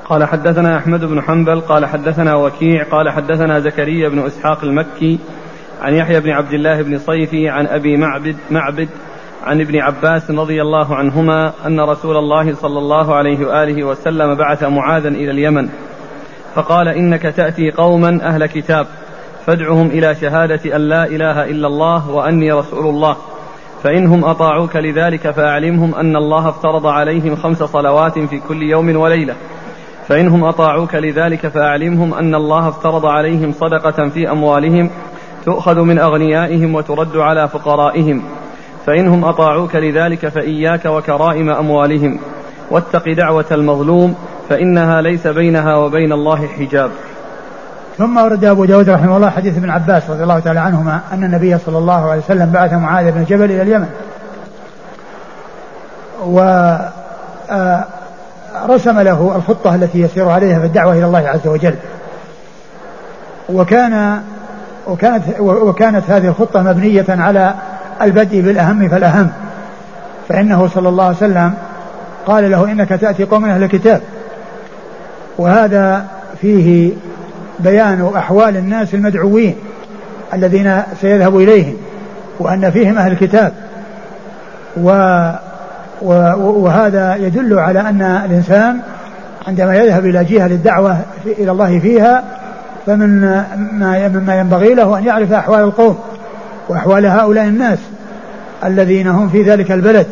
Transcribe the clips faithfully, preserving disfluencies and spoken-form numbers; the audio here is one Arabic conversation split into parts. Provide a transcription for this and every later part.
قال حدثنا أحمد بن حنبل قال حدثنا وكيع قال حدثنا زكريا بن إسحاق المكي عن يحيى بن عبد الله بن صيفي عن أبي معبد, معبد عن ابن عباس رضي الله عنهما أن رسول الله صلى الله عليه وآله وسلم بعث معاذا إلى اليمن فقال إنك تأتي قوما أهل كتاب فادعهم إلى شهادة أن لا إله إلا الله وأني رسول الله فإنهم أطاعوك لذلك فأعلمهم أن الله افترض عليهم خمس صلوات في كل يوم وليلة فإنهم أطاعوك لذلك فأعلمهم أن الله افترض عليهم صدقة في أموالهم تؤخذ من أغنيائهم وترد على فقرائهم فإنهم أطاعوك لذلك فإياك وكرائم أموالهم واتق دعوة المظلوم فإنها ليس بينها وبين الله حجاب. ثم ورد أبو داود رحمه الله حديث ابن عباس رضي الله تعالى عنهما أن النبي صلى الله عليه وسلم بعث معاذ بن جبل إلى اليمن ورسم له الخطة التي يسير عليها في الدعوة إلى الله عز وجل وكان وكانت, وكانت هذه الخطة مبنية على البدء بالأهم فالأهم فإنه صلى الله عليه وسلم قال له إنك تأتي قوم أهل الكتاب وهذا فيه بيان أحوال الناس المدعوين الذين سيذهب إليهم وأن فيهم أهل الكتاب و وهذا يدل على أن الإنسان عندما يذهب إلى جهة للدعوة إلى الله فيها فمن ما ينبغي له أن يعرف أحوال القوم وأحوال هؤلاء الناس الذين هم في ذلك البلد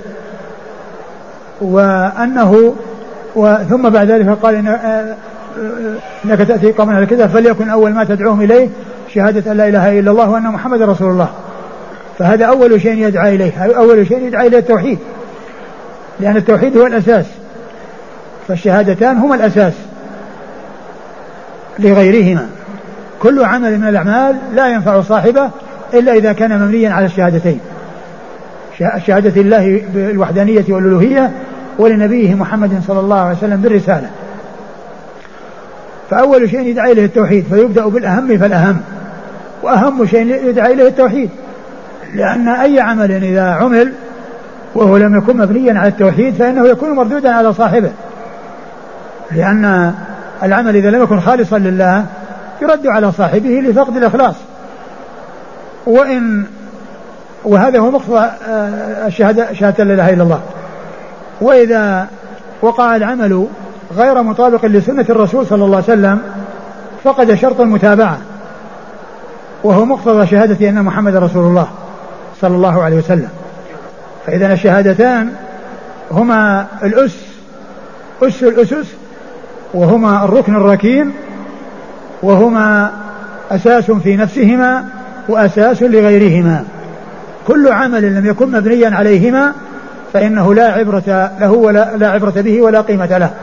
وأنه ثم بعد ذلك قال إن إنك تأتي قوم أهل الكتاب فليكن أول ما تدعوهم إليه شهادة أن لا إله إلا الله وأن محمد رسول الله فهذا أول شيء يدعى إليه أول شيء يدعى إليه التوحيد لأن التوحيد هو الأساس فالشهادتان هما الأساس لغيرهما كل عمل من الأعمال لا ينفع صاحبه إلا إذا كان مبنيا على الشهادتين شهادة الله بالوحدانية والألوهية ولنبيه محمد صلى الله عليه وسلم بالرسالة فأول شيء يدعى إليه التوحيد فيبدأ بالأهم فالأهم وأهم شيء يدعى إليه التوحيد لأن أي عمل إذا عمل وهو لم يكن مبنيا على التوحيد فإنه يكون مردودا على صاحبه لأن العمل إذا لم يكن خالصا لله يرد على صاحبه لفقد الإخلاص وإن وهذا هو مقصد الشهادة شهادة لا إله إلا الله وإذا وقع العمل غير مطابق لسنة الرسول صلى الله عليه وسلم فقد شرط المتابعة وهو مقتضى شهادة أن محمد رسول الله صلى الله عليه وسلم فإذا الشهادتان هما الأس أس الأسس وهما الركن الركين وهما أساس في نفسهما وأساس لغيرهما كل عمل لم يكن مبنيا عليهما فإنه لا عبرة له ولا لا عبرة به ولا قيمة له.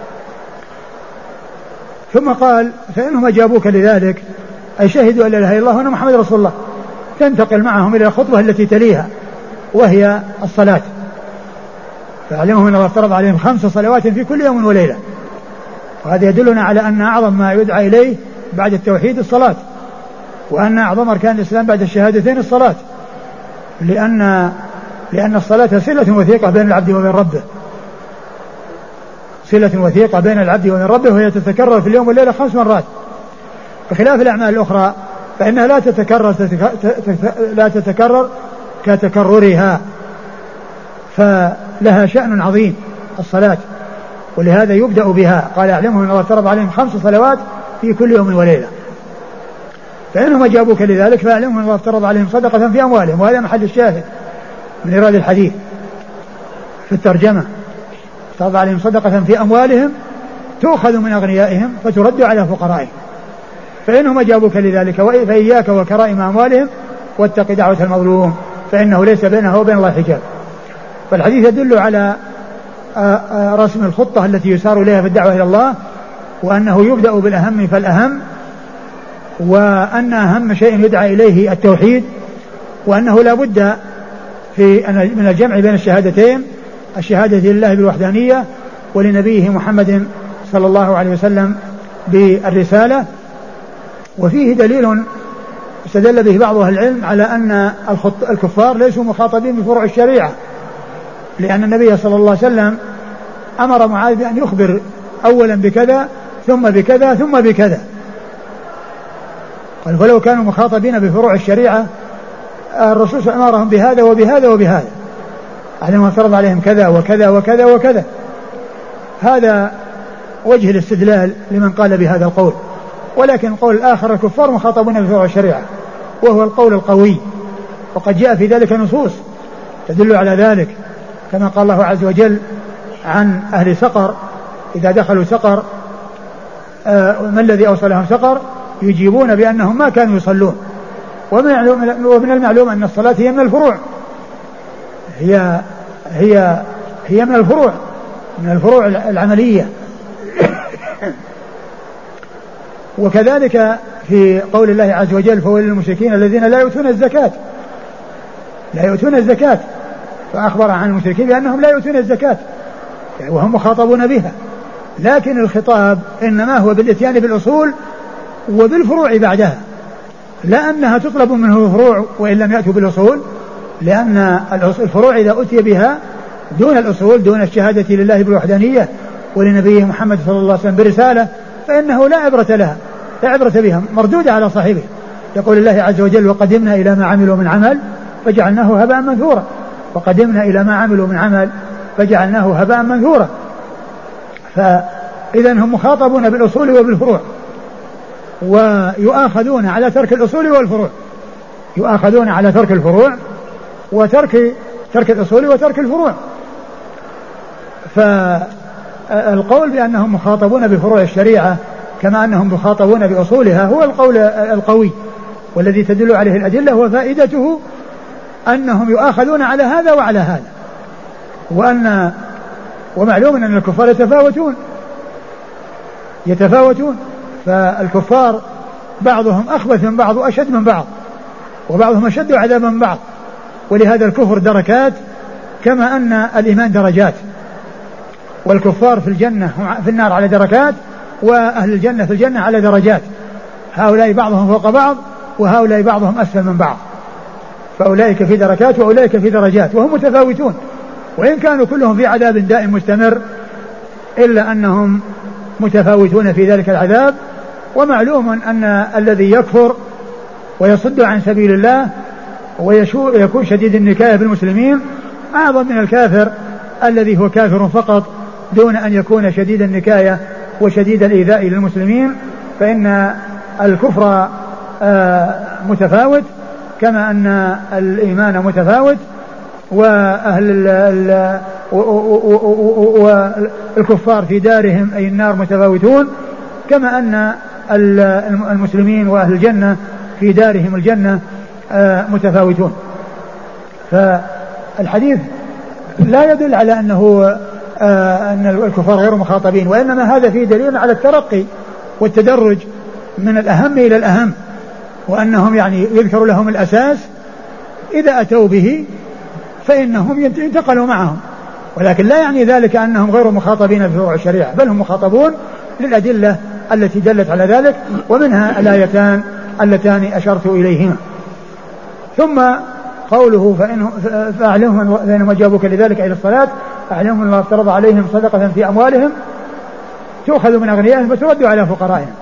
ثم قال فإنهم أجابوك لذلك أي شهدوا أن لا إله إلا الله وأن محمد رسول الله تنتقل معهم إلى الخطوة التي تليها وهي الصلاة فأعلمهم أن الله افترض عليهم خمس صلوات في كل يوم وليلة وهذا يدلنا على أن أعظم ما يدعى إليه بعد التوحيد الصلاة وأن أعظم أركان الإسلام بعد الشهادتين الصلاة لأن لأن الصلاة صلة وثيقة بين العبد وبين ربه صلة وثيقة بين العبد وبين ربه وهي تتكرر في اليوم والليلة خمس مرات بخلاف الأعمال الأخرى فإنها لا تتكرر لا تتكرر كتكررها فلها شأن عظيم الصلاة ولهذا يبدأ بها قال أعلمهم أن الله افترض عليهم خمس صلوات في كل يوم وليلة فإنهم أجابوك لذلك فأعلمهم أن الله افترض عليهم صدقة في أموالهم وهذا محل الشاهد من إيراد الحديث في الترجمة افترض عليهم صدقة في أموالهم تؤخذ من أغنيائهم فترد على فقرائهم فإنهم أجابوك لذلك فإياك وكرائم أموالهم واتق دعوة المظلوم فإنه ليس بينه وبين الله حجاب. فالحديث يدل على رسم الخطة التي يسار إليها في الدعوة إلى الله وأنه يبدأ بالأهم فالأهم وأن أهم شيء يدعى إليه التوحيد وأنه لا بد في من الجمع بين الشهادتين الشهادة لله بالوحدانية ولنبيه محمد صلى الله عليه وسلم بالرسالة. وفيه دليل استدل به بعض أهل العلم على أن الكفار ليسوا مخاطبين بفروع الشريعة لأن النبي صلى الله عليه وسلم أمر معاذ بأن يخبر أولا بكذا ثم بكذا ثم بكذا. قال فلو كانوا مخاطبين بفروع الشريعة الرسول أمرهم بهذا وبهذا وبهذا، عليهم افترض عليهم كذا وكذا وكذا وكذا. هذا وجه الاستدلال لمن قال بهذا القول. ولكن القول الآخر الكفار مخاطبون بفروع الشريعة، وهو القول القوي، وقد جاء في ذلك نصوص تدل على ذلك، كما قال الله عز وجل عن أهل سقر إذا دخلوا سقر آه ما الذي أوصلهم سقر يجيبون بأنهم ما كانوا يصلون. ومن المعلوم أن الصلاة هي من الفروع، هي هي هي من الفروع من الفروع العملية. وكذلك في قول الله عز وجل فويل للمشركين الذين لا يؤتون الزكاة لا يؤتون الزكاة فأخبر عن المشركين بأنهم لا يؤتون الزكاة وهم مخاطبون بها، لكن الخطاب إنما هو بالإتيان بالأصول وبالفروع بعدها، لا أنها تطلب منه الفروع وإن لم يأتوا بالأصول، لأن الفروع إذا أتي بها دون الأصول دون الشهادة لله بالوحدانية ولنبيه محمد صلى الله عليه وسلم برسالة فإنه لا عبرة لها لا عبرة بها، مردودة على صاحبه. يقول الله عز وجل وقدمنا إلى ما عملوا من عمل فجعلناه هباء منثورا، وقدمنا إلى ما عملوا من عمل فجعلناه هباء منثورا. فإذا هم مخاطبون بالأصول وبالفروع، ويؤاخذون على ترك الأصول والفروع، يؤاخذون على ترك الفروع وترك ترك الأصول وترك الفروع. فالقول بأنهم مخاطبون بفروع الشريعة كما أنهم مخاطبون بأصولها هو القول القوي، والذي تدل عليه الأدلة وفائدته أنهم يؤاخذون على هذا وعلى هذا. وأن ومعلوم أن الكفار يتفاوتون يتفاوتون فالكفار بعضهم أخبث من بعض وأشد من بعض، وبعضهم أشد عذابا من بعض. ولهذا الكفر دركات كما أن الإيمان درجات، والكفار في الجنة في النار على دركات، وأهل الجنة في الجنة على درجات، هؤلاء بعضهم فوق بعض وهؤلاء بعضهم أسفل من بعض، فأولئك في دركات وأولئك في درجات وهم متفاوتون، وإن كانوا كلهم في عذاب دائم مستمر إلا أنهم متفاوتون في ذلك العذاب. ومعلوم أن الذي يكفر ويصد عن سبيل الله ويكون شديد النكاية بالمسلمين أعظم من الكافر الذي هو كافر فقط دون أن يكون شديد النكاية وشديد الإيذاء للمسلمين. فإن الكفر متفاوت كما أن الإيمان متفاوت، وأهل والكفار في دارهم أي النار متفاوتون كما أن المسلمين وأهل الجنة في دارهم الجنة متفاوتون. فالحديث لا يدل على أنه أن الكفار غير مخاطبين، وإنما هذا فيه دليل على الترقي والتدرج من الأهم إلى الأهم، وأنهم يعني يذكر لهم الأساس إذا أتوا به فإنهم ينتقلوا معهم، ولكن لا يعني ذلك أنهم غير مخاطبين في فروع الشريعة، بل هم مخاطبون للأدلة التي دلت على ذلك، ومنها الآيتان اللتان أشرت إليهما. ثم قوله فإنهم فأعلمهم فإنهم جابوك لذلك إلى الصلاة أعلمهم الله افترض عليهم صدقة في أموالهم تؤخذ من أغنيائهم وترد على فقرائهم.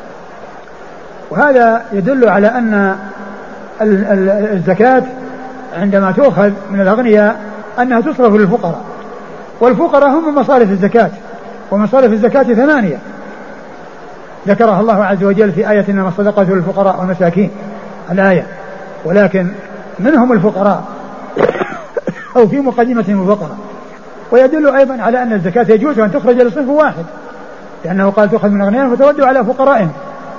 وهذا يدل على أن الزكاة عندما تؤخذ من الأغنياء أنها تصرف للفقراء، والفقراء هم مصارف الزكاة، ومصارف الزكاة ثمانية ذكرها الله عز وجل في آية إنما الصدقة للفقراء والمساكين الآية، ولكن منهم الفقراء أو في مقدمتهم الفقراء. ويدل أيضا على أن الزكاة يجوز أن تخرج لصنف واحد، لأنه قال تؤخذ من أغنيائهم وترد على فقرائهم.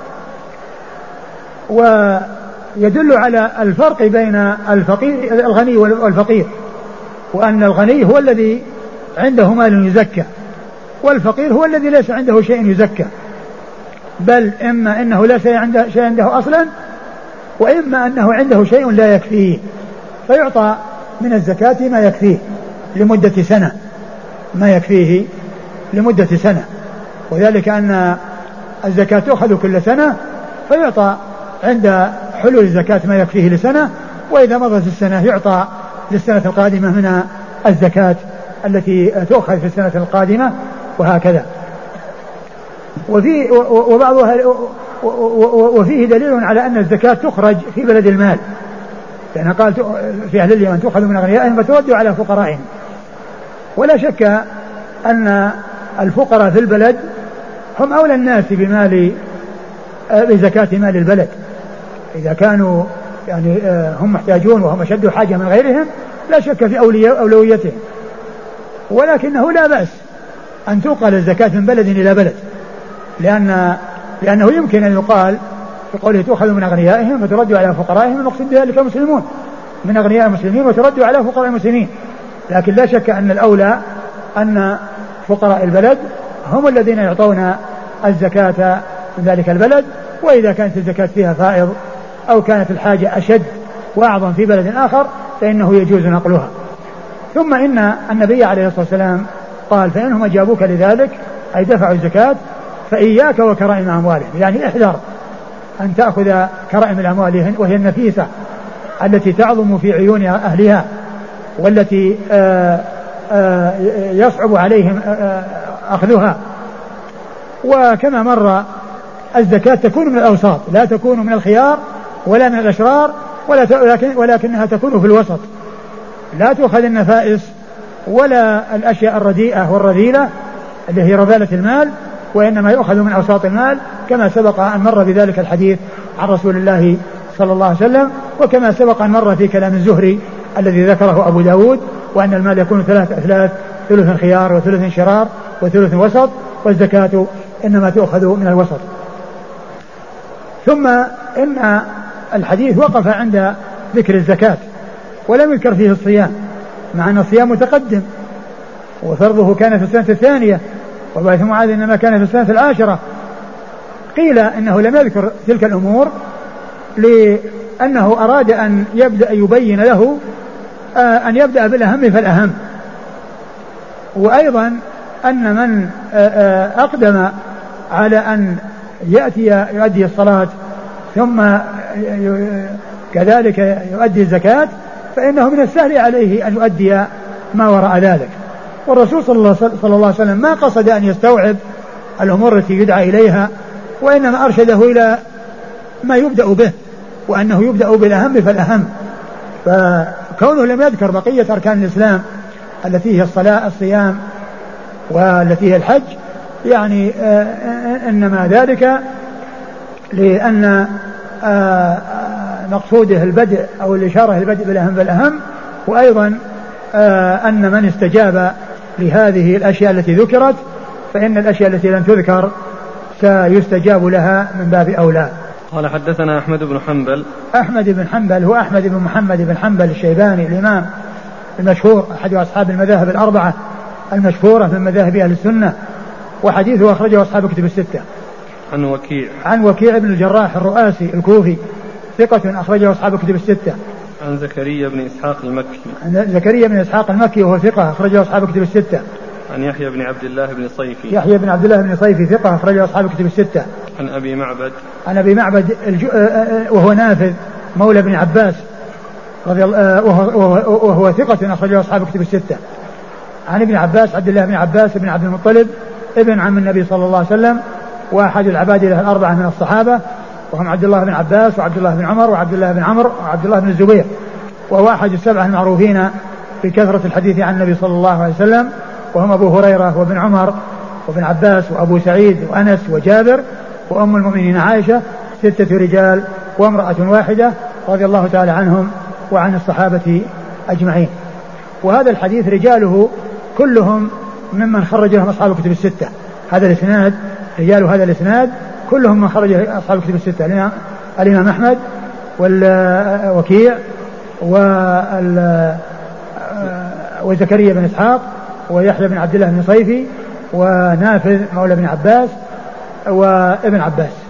ويدل على الفرق بين الفقير الغني والفقير، وأن الغني هو الذي عنده مال يزكى، والفقير هو الذي ليس عنده شيء يزكى، بل إما أنه لا شيء عنده, شيء عنده أصلا، وإما أنه عنده شيء لا يكفيه فيعطى من الزكاة ما يكفيه لمدة سنة ما يكفيه لمدة سنة وذلك أن الزكاة تأخذ كل سنة فيعطى عند حلول الزكاة ما يكفيه لسنة، وإذا مضت السنة يعطى للسنة القادمة من الزكاة التي تؤخذ في السنة القادمة، وهكذا. وفي وبعضها وفيه دليل على أن الزكاة تخرج في بلد المال، لأن قال في أهل اليمن تؤخذ من أغنيائهم فترد على فقرائهم. ولا شك أن الفقراء في البلد هم أولى الناس بمال بزكاة مال البلد، إذا كانوا يعني هم محتاجون وهم أشد حاجة من غيرهم لا شك في أولويتهم، ولكنه لا بأس أن تنقل الزكاة من بلد إلى بلد، لأن لأنه يمكن أن يقال في قوله تؤخذ من أغنيائهم وترد على فقرائهم، المقصود بذلك المسلمون من أغنياء المسلمين وترد على فقراء المسلمين، لكن لا شك أن الأولى أن فقراء البلد هم الذين يعطون الزكاة من ذلك البلد، وإذا كانت الزكاة فيها فائض أو كانت الحاجة أشد وأعظم في بلد آخر فإنه يجوز نقلها. ثم إن النبي عليه الصلاة والسلام قال فإنهم أجابوك لذلك أي دفعوا الزكاة فإياك وكرائم أموالهم، يعني احذر أن تأخذ كرائم الأموال وهي النفيسة التي تعظم في عيون أهلها والتي آآ آآ يصعب عليهم أخذها. وكما مر الزكاة تكون من الأوساط، لا تكون من الخيار ولا من الأشرار، ولكن ولكنها تكون في الوسط، لا تؤخذ النفائس ولا الأشياء الرديئة والرذيلة اللي هي رذالة المال، وإنما يؤخذ من أوساط المال كما سبق أن مر بذلك الحديث عن رسول الله صلى الله عليه وسلم، وكما سبق أن مر في كلام الزهري الذي ذكره أبو داود، وأن المال يكون ثلاث أثلاث، ثلث خيار وثلث شرار وثلث وسط، والزكاة إنما تؤخذ من الوسط. ثم إن الحديث وقف عند ذكر الزكاة ولم يذكر فيه الصيام، مع أن الصيام متقدم وفرضه كان في السنة الثانية وبعث معاذ إنما كان في السنة العاشرة. قيل إنه لم يذكر تلك الأمور لأنه أراد أن يبدأ يبين له أن يبدأ بالأهم فالأهم، وأيضا أن من أقدم على أن يأتي يؤدي الصلاة ثم كذلك يؤدي الزكاة فإنه من السهل عليه أن يؤدي ما وراء ذلك. والرسول صلى الله عليه وسلم ما قصد أن يستوعب الأمور التي يدعى إليها، وإنما أرشده إلى ما يبدأ به، وأنه يبدأ بالأهم فالأهم. فكونه لم يذكر بقية أركان الإسلام التي هي الصلاة الصيام والتي هي الحج يعني إنما ذلك لأن مقصوده البدء أو الإشارة البدء بالأهم فالأهم، وأيضا أن من استجاب لهذه الأشياء التي ذكرت فإن الأشياء التي لم تذكر سيستجاب لها من باب أولى. قال حدثنا أحمد بن حنبل. أحمد بن حنبل هو أحمد بن محمد بن حنبل الشيباني الإمام المشهور أحد أصحاب المذاهب الأربعة المشهورة من مذاهب أهل السنة، وحديثه أخرجه أصحاب كتب الستة. عن وكيع. عن وكيع بن الجراح الرؤاسي الكوفي ثقة أخرجه أصحاب كتب الستة. عن زكريا بن إسحاق المكي. عن زكريا بن إسحاق المكي وهو ثقة أخرجه أصحاب كتب الستة. عن يحيى بن عبد الله بن صيفي. يحيى بن عبد الله بن صيفي ثقة أخرجه أصحاب كتب الستة. عن أبي معبد. عن أبي معبد الج... وهو نافذ مولى ابن عباس رضي الله وهو, وهو ثقة أخرجه أصحاب كتب الستة. عن ابن عباس عبد الله بن عباس بن عبد المطلب ابن عم النبي صلى الله عليه وسلم وأحد العباد له الأربعة من الصحابة، وهم عبد الله بن عباس وعبد الله بن عمر وعبد الله بن عمرو وعبد الله بن الزبير، وهو أحد السبعة المعروفين بكثرة الحديث عن النبي صلى الله عليه وسلم، وهم أبو هريرة وابن عمر وابن عباس وأبو سعيد وأنس وجابر وأم المؤمنين عائشة، ستة رجال وامرأة واحدة رضي الله تعالى عنهم وعن الصحابة أجمعين. وهذا الحديث رجاله كلهم ممن خرج لهم أصحاب الكتب الستة. هذا الإسناد رجال هذا الإسناد كلهم من خرج أصحاب الكتب الستة، الإمام أحمد والوكيع وزكريا بن إسحاق ويحيى بن عبد الله بن صيفي ونافذ مولى بن عباس وابن عباس.